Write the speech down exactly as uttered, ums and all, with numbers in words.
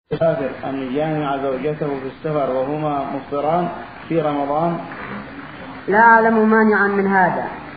السافر أن يجامع زوجته في السفر وهما مفطران في رمضان؟ لا أعلم مانعا من هذا.